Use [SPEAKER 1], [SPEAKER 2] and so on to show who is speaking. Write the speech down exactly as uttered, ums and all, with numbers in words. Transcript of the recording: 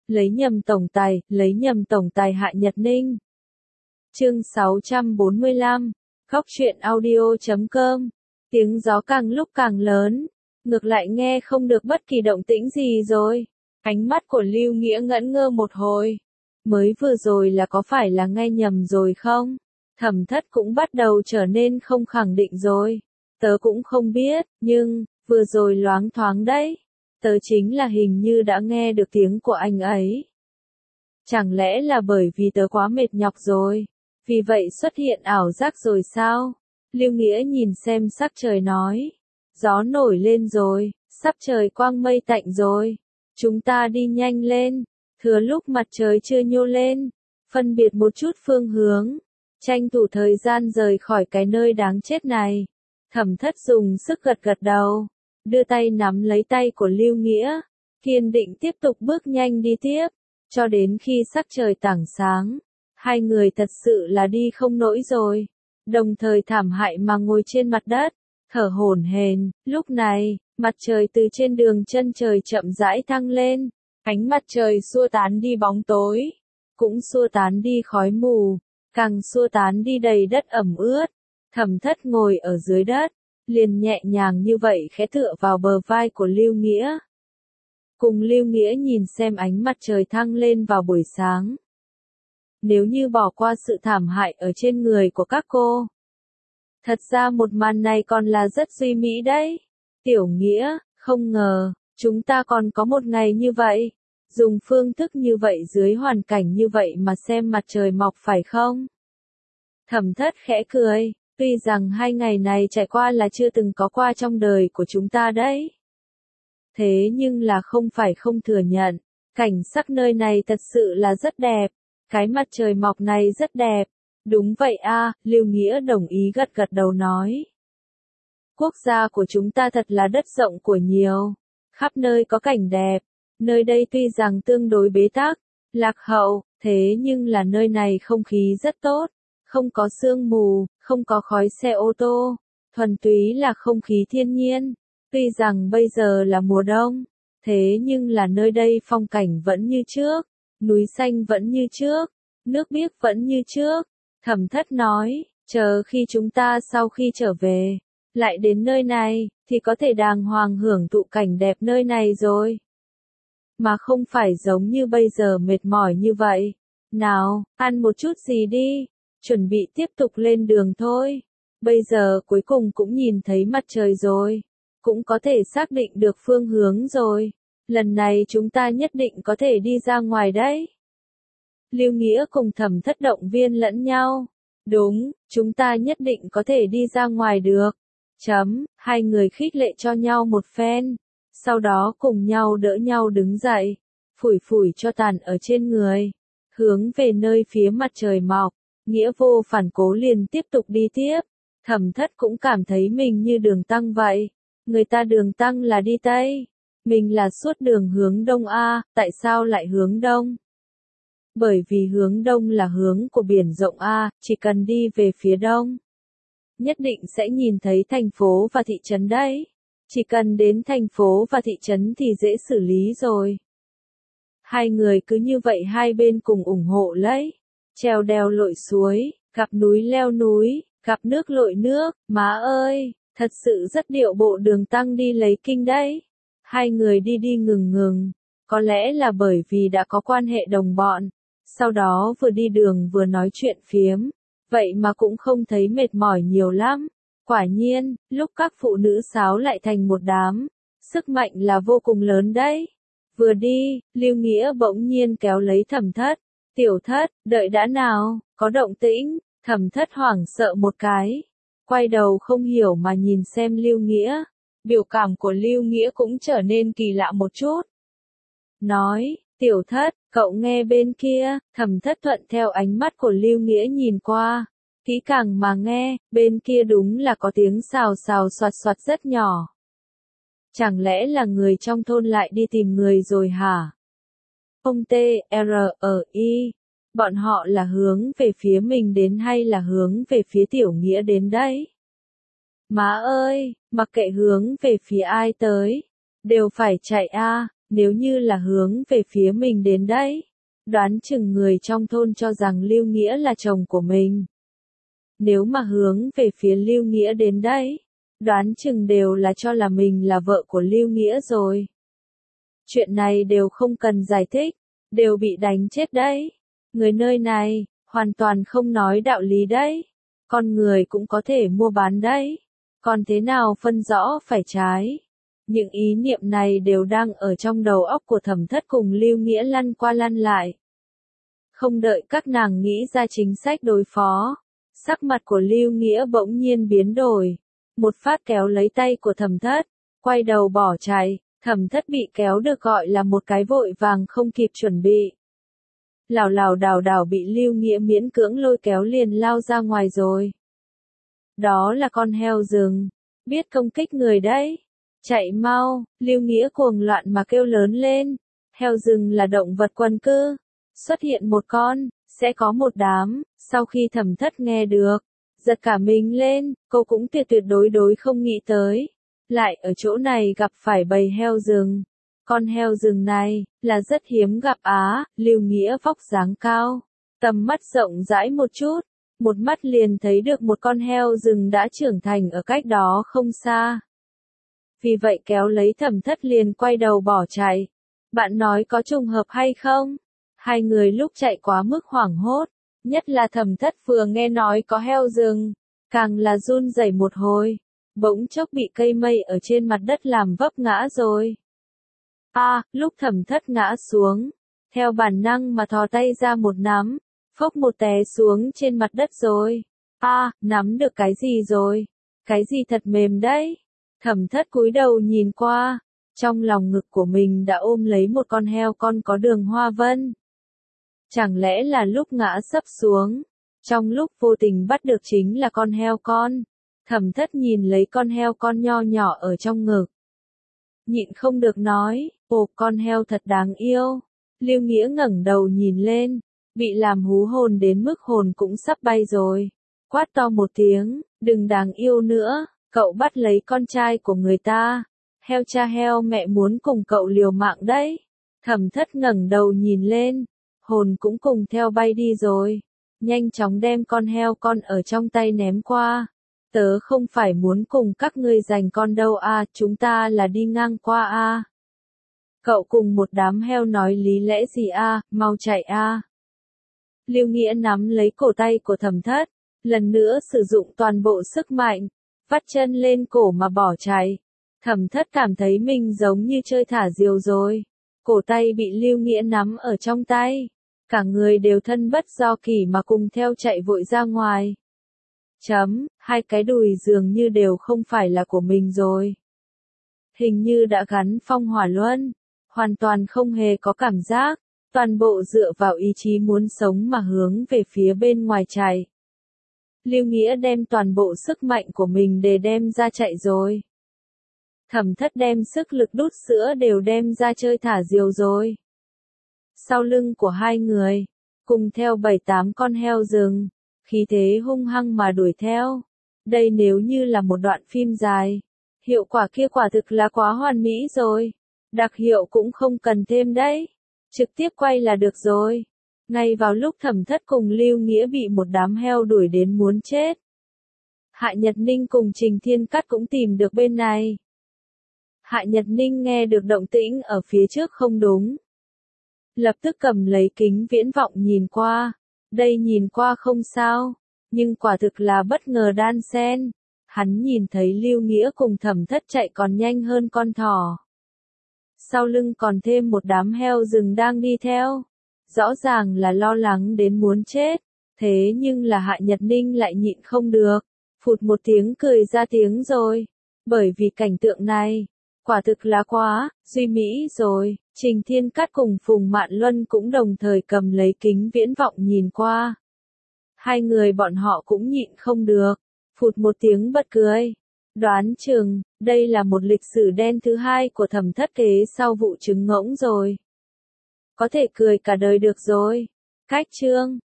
[SPEAKER 1] lấy nhầm tổng tài, lấy nhầm tổng tài Hạ Nhật Ninh. Chương sáu trăm bốn mươi lăm, Khóc chuyện audio chấm com. Tiếng gió càng lúc càng lớn, ngược lại nghe không được bất kỳ động tĩnh gì rồi. Ánh mắt của Lưu Nghĩa ngẩn ngơ một hồi. Mới vừa rồi là có phải là nghe nhầm rồi không? Thẩm Thất cũng bắt đầu trở nên không khẳng định rồi. Tớ cũng không biết, nhưng, vừa rồi loáng thoáng đấy. Tớ chính là hình như đã nghe được tiếng của anh ấy. Chẳng lẽ là bởi vì tớ quá mệt nhọc rồi? Vì vậy xuất hiện ảo giác rồi sao? Lưu Nghĩa nhìn xem sắc trời nói. Gió nổi lên rồi, sắp trời quang mây tạnh rồi. Chúng ta đi nhanh lên, thừa lúc mặt trời chưa nhô lên, phân biệt một chút phương hướng, tranh thủ thời gian rời khỏi cái nơi đáng chết này. Thẩm Thất dùng sức gật gật đầu, đưa tay nắm lấy tay của Lưu Nghĩa, kiên định tiếp tục bước nhanh đi tiếp, cho đến khi sắc trời tảng sáng. Hai người thật sự là đi không nổi rồi, đồng thời thảm hại mà ngồi trên mặt đất, thở hổn hển. Lúc này, mặt trời từ trên đường chân trời chậm rãi thăng lên, ánh mặt trời xua tán đi bóng tối, cũng xua tán đi khói mù, càng xua tán đi đầy đất ẩm ướt. Thẩm Thất ngồi ở dưới đất, liền nhẹ nhàng như vậy khẽ tựa vào bờ vai của Lưu Nghĩa. Cùng Lưu Nghĩa nhìn xem ánh mặt trời thăng lên vào buổi sáng. Nếu như bỏ qua sự thảm hại ở trên người của các cô, thật ra một màn này còn là rất duy mỹ đấy. Tiểu Nghĩa, không ngờ, chúng ta còn có một ngày như vậy, dùng phương thức như vậy dưới hoàn cảnh như vậy mà xem mặt trời mọc phải không? Thẩm Thất khẽ cười, tuy rằng hai ngày này trải qua là chưa từng có qua trong đời của chúng ta đấy. Thế nhưng là không phải không thừa nhận, cảnh sắc nơi này thật sự là rất đẹp, cái mặt trời mọc này rất đẹp. Đúng vậy a, Lưu Nghĩa đồng ý gật gật đầu nói. Quốc gia của chúng ta thật là đất rộng của nhiều, khắp nơi có cảnh đẹp, nơi đây tuy rằng tương đối bế tắc, lạc hậu, thế nhưng là nơi này không khí rất tốt, không có sương mù, không có khói xe ô tô, thuần túy là không khí thiên nhiên. Tuy rằng bây giờ là mùa đông, thế nhưng là nơi đây phong cảnh vẫn như trước, núi xanh vẫn như trước, nước biếc vẫn như trước. Thẩm Thất nói, chờ khi chúng ta sau khi trở về, lại đến nơi này, thì có thể đàng hoàng hưởng thụ cảnh đẹp nơi này rồi. Mà không phải giống như bây giờ mệt mỏi như vậy. Nào, ăn một chút gì đi, chuẩn bị tiếp tục lên đường thôi. Bây giờ cuối cùng cũng nhìn thấy mặt trời rồi, cũng có thể xác định được phương hướng rồi. Lần này chúng ta nhất định có thể đi ra ngoài đấy. Lưu Nghĩa cùng Thẩm Thất động viên lẫn nhau. Đúng, chúng ta nhất định có thể đi ra ngoài được. Chấm, hai người khích lệ cho nhau một phen. Sau đó cùng nhau đỡ nhau đứng dậy, phủi phủi cho tàn ở trên người, hướng về nơi phía mặt trời mọc. Nghĩa vô phản cố liền tiếp tục đi tiếp. Thẩm Thất cũng cảm thấy mình như đường tăng vậy. Người ta đường tăng là đi Tây, mình là suốt đường hướng Đông a, tại sao lại hướng Đông? Bởi vì hướng Đông là hướng của biển rộng a, chỉ cần đi về phía Đông, nhất định sẽ nhìn thấy thành phố và thị trấn đấy. Chỉ cần đến thành phố và thị trấn thì dễ xử lý rồi. Hai người cứ như vậy hai bên cùng ủng hộ lấy. Trèo đèo lội suối, gặp núi leo núi, gặp nước lội nước, má ơi, thật sự rất điệu bộ đường tăng đi lấy kinh đấy. Hai người đi đi ngừng ngừng, có lẽ là bởi vì đã có quan hệ đồng bọn, sau đó vừa đi đường vừa nói chuyện phiếm, vậy mà cũng không thấy mệt mỏi nhiều lắm. Quả nhiên, lúc các phụ nữ sáo lại thành một đám, sức mạnh là vô cùng lớn đấy. Vừa đi, Lưu Nghĩa bỗng nhiên kéo lấy Thẩm Thất. Tiểu Thất, đợi đã nào, có động tĩnh. Thẩm Thất hoảng sợ một cái, quay đầu không hiểu mà nhìn xem Lưu Nghĩa. Biểu cảm của Lưu Nghĩa cũng trở nên kỳ lạ một chút. Nói, Tiểu Thất, cậu nghe bên kia. Thẩm Thất thuận theo ánh mắt của Lưu Nghĩa nhìn qua, kỹ càng mà nghe, bên kia đúng là có tiếng xào xào xoạt xoạt rất nhỏ. Chẳng lẽ là người trong thôn lại đi tìm người rồi hả? Ông T, R, E, I, bọn họ là hướng về phía mình đến hay là hướng về phía Tiểu Nghĩa đến đấy? Má ơi, mặc kệ hướng về phía ai tới, đều phải chạy a. Nếu như là hướng về phía mình đến đấy, đoán chừng người trong thôn cho rằng Lưu Nghĩa là chồng của mình. Nếu mà hướng về phía Lưu Nghĩa đến đấy, đoán chừng đều là cho là mình là vợ của Lưu Nghĩa rồi. Chuyện này đều không cần giải thích, đều bị đánh chết đấy. Người nơi này, hoàn toàn không nói đạo lý đấy. Con người cũng có thể mua bán đấy. Còn thế nào phân rõ phải trái? Những ý niệm này đều đang ở trong đầu óc của Thẩm Thất cùng Lưu Nghĩa lăn qua lăn lại. Không đợi các nàng nghĩ ra chính sách đối phó, sắc mặt của Lưu Nghĩa bỗng nhiên biến đổi. Một phát kéo lấy tay của Thẩm Thất, quay đầu bỏ chạy. Thẩm Thất bị kéo được gọi là một cái vội vàng không kịp chuẩn bị. Lảo lảo đảo đảo bị Lưu Nghĩa miễn cưỡng lôi kéo liền lao ra ngoài rồi. Đó là con heo rừng, biết công kích người đấy. Chạy mau, Lưu Nghĩa cuồng loạn mà kêu lớn lên. Heo rừng là động vật quần cư. Xuất hiện một con, sẽ có một đám. Sau khi Thẩm Thất nghe được, giật cả mình lên, cô cũng tuyệt tuyệt đối đối không nghĩ tới. Lại ở chỗ này gặp phải bầy heo rừng. Con heo rừng này, là rất hiếm gặp á, Lưu Nghĩa vóc dáng cao. Tầm mắt rộng rãi một chút, một mắt liền thấy được một con heo rừng đã trưởng thành ở cách đó không xa. Vì vậy kéo lấy Thẩm Thất liền quay đầu bỏ chạy. Bạn nói có trùng hợp hay không? Hai người lúc chạy quá mức hoảng hốt, nhất là Thẩm Thất vừa nghe nói có heo rừng, càng là run rẩy một hồi. Bỗng chốc bị cây mây ở trên mặt đất làm vấp ngã rồi. A, à, lúc Thẩm Thất ngã xuống, theo bản năng mà thò tay ra một nắm, phốc một té xuống trên mặt đất rồi. A, à, nắm được cái gì rồi? Cái gì thật mềm đấy? Thẩm Thất cúi đầu nhìn qua, trong lòng ngực của mình đã ôm lấy một con heo con có đường hoa vân. Chẳng lẽ là lúc ngã sấp xuống, trong lúc vô tình bắt được chính là con heo con? Thẩm Thất nhìn lấy con heo con nho nhỏ ở trong ngực. Nhịn không được nói, ồ con heo thật đáng yêu. Lưu Nghĩa ngẩng đầu nhìn lên, bị làm hú hồn đến mức hồn cũng sắp bay rồi. Quát to một tiếng, đừng đáng yêu nữa, cậu bắt lấy con trai của người ta. Heo cha heo mẹ muốn cùng cậu liều mạng đấy. Thẩm Thất ngẩng đầu nhìn lên, hồn cũng cùng theo bay đi rồi. Nhanh chóng đem con heo con ở trong tay ném qua. Tớ không phải muốn cùng các ngươi giành con đâu a, chúng ta là đi ngang qua a. Cậu cùng một đám heo nói lý lẽ gì a, mau chạy a. Lưu Nghĩa nắm lấy cổ tay của Thẩm Thất, lần nữa sử dụng toàn bộ sức mạnh, vắt chân lên cổ mà bỏ chạy. Thẩm Thất cảm thấy mình giống như chơi thả diều rồi. Cổ tay bị Lưu Nghĩa nắm ở trong tay, cả người đều thân bất do kỷ mà cùng theo chạy vội ra ngoài. Chấm, hai cái đùi dường như đều không phải là của mình rồi. Hình như đã gắn phong hỏa luân, hoàn toàn không hề có cảm giác, toàn bộ dựa vào ý chí muốn sống mà hướng về phía bên ngoài chạy. Lưu Nghĩa đem toàn bộ sức mạnh của mình để đem ra chạy rồi. Thẩm Thất đem sức lực đút sữa đều đem ra chơi thả diều rồi. Sau lưng của hai người, cùng theo bảy tám con heo rừng, khí thế hung hăng mà đuổi theo. Đây nếu như là một đoạn phim dài, hiệu quả kia quả thực là quá hoàn mỹ rồi. Đặc hiệu cũng không cần thêm đấy, trực tiếp quay là được rồi. Ngay vào lúc Thẩm Thất cùng Lưu Nghĩa bị một đám heo đuổi đến muốn chết, Hạ Nhật Ninh cùng Trình Thiên Cát cũng tìm được bên này. Hạ Nhật Ninh nghe được động tĩnh ở phía trước không đúng, lập tức cầm lấy kính viễn vọng nhìn qua. Đây nhìn qua không sao, nhưng quả thực là bất ngờ đan xen. Hắn nhìn thấy Lưu Nghĩa cùng Thẩm Thất chạy còn nhanh hơn con thỏ. Sau lưng còn thêm một đám heo rừng đang đi theo. Rõ ràng là lo lắng đến muốn chết. Thế nhưng là Hạ Nhật Ninh lại nhịn không được. Phụt một tiếng cười ra tiếng rồi. Bởi vì cảnh tượng này, quả thực là quá, duy mỹ rồi. Trình Thiên Cát cùng Phùng Mạn Luân cũng đồng thời cầm lấy kính viễn vọng nhìn qua. Hai người bọn họ cũng nhịn không được. Phụt một tiếng bật cười. Đoán chừng, đây là một lịch sử đen thứ hai của Thẩm Thất kế sau vụ trứng ngỗng rồi. Có thể cười cả đời được rồi. Cách chương